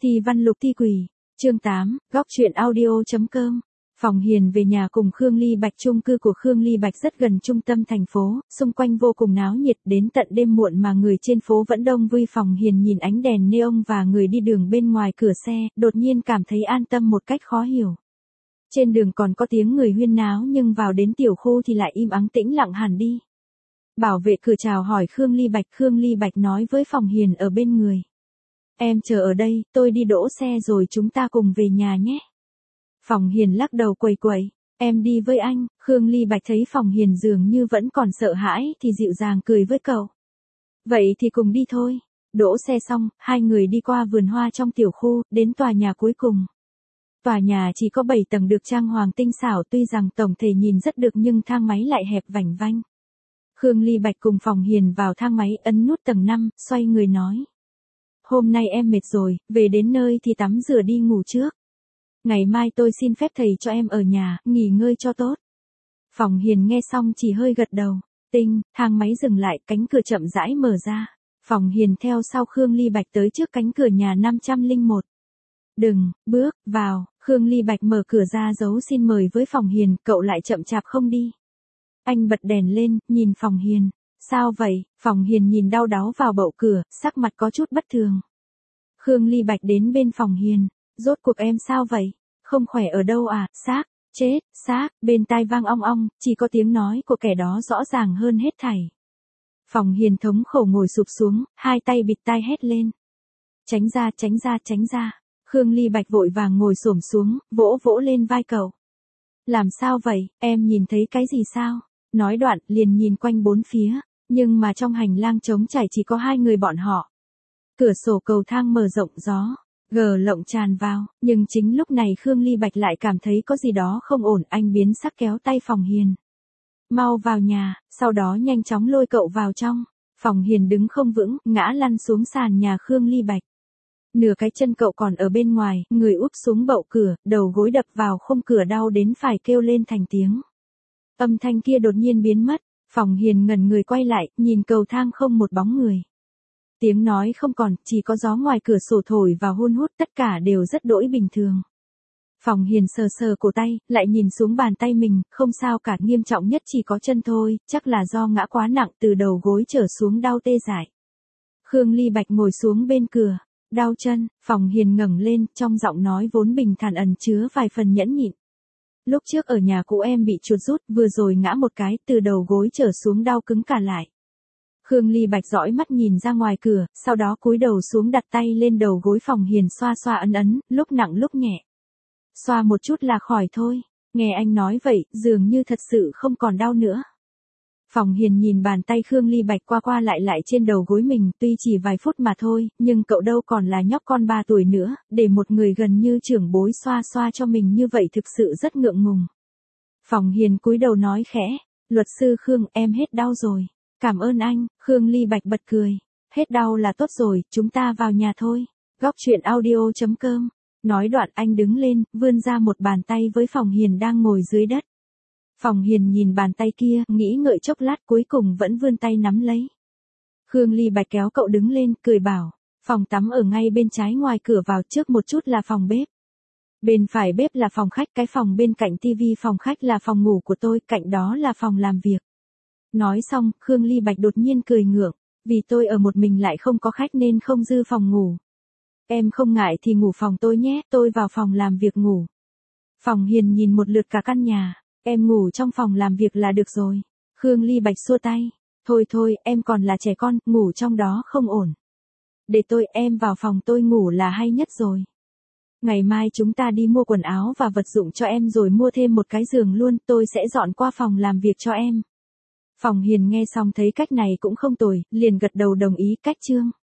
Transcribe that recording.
Thi văn lục thi quỷ, chương 8, góc truyện audio.com. Phòng Hiền về nhà cùng Khương Ly Bạch. Chung cư của Khương Ly Bạch rất gần trung tâm thành phố, xung quanh vô cùng náo nhiệt, đến tận đêm muộn mà người trên phố vẫn đông vui. Phòng Hiền nhìn ánh đèn neon và người đi đường bên ngoài cửa xe, đột nhiên cảm thấy an tâm một cách khó hiểu. Trên đường còn có tiếng người huyên náo nhưng vào đến tiểu khu thì lại im ắng tĩnh lặng hẳn đi. Bảo vệ cửa chào hỏi Khương Ly Bạch nói với Phòng Hiền ở bên người. Em chờ ở đây, tôi đi đỗ xe rồi chúng ta cùng về nhà nhé. Phòng Hiền lắc đầu quẩy quẩy, em đi với anh. Khương Ly Bạch thấy Phòng Hiền dường như vẫn còn sợ hãi thì dịu dàng cười với cậu. Vậy thì cùng đi thôi. Đỗ xe xong, hai người đi qua vườn hoa trong tiểu khu, đến tòa nhà cuối cùng. Tòa nhà chỉ có 7 tầng được trang hoàng tinh xảo, tuy rằng tổng thể nhìn rất được nhưng thang máy lại hẹp vành vanh. Khương Ly Bạch cùng Phòng Hiền vào thang máy, ấn nút tầng 5, xoay người nói. Hôm nay em mệt rồi, về đến nơi thì tắm rửa đi ngủ trước. Ngày mai tôi xin phép thầy cho em ở nhà, nghỉ ngơi cho tốt. Phòng Hiền nghe xong chỉ hơi gật đầu. Thang máy dừng lại, cánh cửa chậm rãi mở ra. Phòng Hiền theo sau Khương Ly Bạch tới trước cánh cửa nhà 501. Đừng, bước, vào. Khương Ly Bạch mở cửa ra dấu xin mời với Phòng Hiền, cậu lại chậm chạp không đi. Anh bật đèn lên, nhìn Phòng Hiền. Sao vậy? Phòng Hiền nhìn đau đáu vào bậu cửa, sắc mặt có chút bất thường. Khương Ly Bạch đến bên Phòng Hiền. Rốt cuộc em sao vậy? Không khỏe ở đâu à? Xác. Bên tai vang ong ong, chỉ có tiếng nói của kẻ đó rõ ràng hơn hết thảy. Phòng Hiền thống khổ ngồi sụp xuống, hai tay bịt tai hét lên. Tránh ra. Khương Ly Bạch vội vàng ngồi xổm xuống, vỗ lên vai cậu. Làm sao vậy? Em nhìn thấy cái gì sao? Nói đoạn, liền nhìn quanh bốn phía, nhưng mà trong hành lang trống trải chỉ có hai người bọn họ. Cửa sổ cầu thang mở rộng, gió lộng tràn vào, nhưng chính lúc này Khương Ly Bạch lại cảm thấy có gì đó không ổn, anh biến sắc kéo tay Phòng Hiền. Mau vào nhà, sau đó nhanh chóng lôi cậu vào trong. Phòng Hiền đứng không vững, ngã lăn xuống sàn nhà Khương Ly Bạch. Nửa cái chân cậu còn ở bên ngoài, người úp xuống bậu cửa, đầu gối đập vào khung cửa đau đến phải kêu lên thành tiếng. Âm thanh kia đột nhiên biến mất, Phòng Hiền ngẩn người quay lại, nhìn cầu thang không một bóng người. Tiếng nói không còn, chỉ có gió ngoài cửa sổ thổi và hun hút, tất cả đều rất đỗi bình thường. Phòng Hiền sờ cổ tay, lại nhìn xuống bàn tay mình, không sao cả, nghiêm trọng nhất chỉ có chân thôi, chắc là do ngã quá nặng từ đầu gối trở xuống đau tê dại. Khương Ly Bạch ngồi xuống bên cửa, đau chân. Phòng Hiền ngẩng lên, trong giọng nói vốn bình thản ẩn chứa vài phần nhẫn nhịn. Lúc trước ở nhà cũ em bị chuột rút, vừa rồi ngã một cái, từ đầu gối trở xuống đau cứng cả lại. Khương Ly Bạch dõi mắt nhìn ra ngoài cửa, sau đó cúi đầu xuống đặt tay lên đầu gối Phòng Hiền xoa ấn, lúc nặng lúc nhẹ. Xoa một chút là khỏi thôi. Nghe anh nói vậy, dường như thật sự không còn đau nữa. Phòng Hiền nhìn bàn tay Khương Ly Bạch qua lại trên đầu gối mình, tuy chỉ vài phút mà thôi, nhưng cậu đâu còn là nhóc con 3 tuổi nữa, để một người gần như trưởng bối xoa cho mình như vậy thực sự rất ngượng ngùng. Phòng Hiền cúi đầu nói khẽ, luật sư Khương, em hết đau rồi. Cảm ơn anh. Khương Ly Bạch bật cười. Hết đau là tốt rồi, chúng ta vào nhà thôi. Góc truyện audio.com. Nói đoạn anh đứng lên, vươn ra một bàn tay với Phòng Hiền đang ngồi dưới đất. Phòng Hiền nhìn bàn tay kia, nghĩ ngợi chốc lát cuối cùng vẫn vươn tay nắm lấy. Khương Ly Bạch kéo cậu đứng lên, cười bảo, phòng tắm ở ngay bên trái ngoài cửa vào, trước một chút là phòng bếp. Bên phải bếp là phòng khách, cái phòng bên cạnh tivi phòng khách là phòng ngủ của tôi, cạnh đó là phòng làm việc. Nói xong, Khương Ly Bạch đột nhiên cười ngượng, vì tôi ở một mình lại không có khách nên không dư phòng ngủ. Em không ngại thì ngủ phòng tôi nhé, tôi vào phòng làm việc ngủ. Phòng Hiền nhìn một lượt cả căn nhà, em ngủ trong phòng làm việc là được rồi. Khương Ly Bạch xua tay, thôi, em còn là trẻ con, ngủ trong đó không ổn. Để em vào phòng tôi ngủ là hay nhất rồi. Ngày mai chúng ta đi mua quần áo và vật dụng cho em rồi mua thêm một cái giường luôn, tôi sẽ dọn qua phòng làm việc cho em. Phòng Hiền nghe xong thấy cách này cũng không tồi, liền gật đầu đồng ý. Cách chương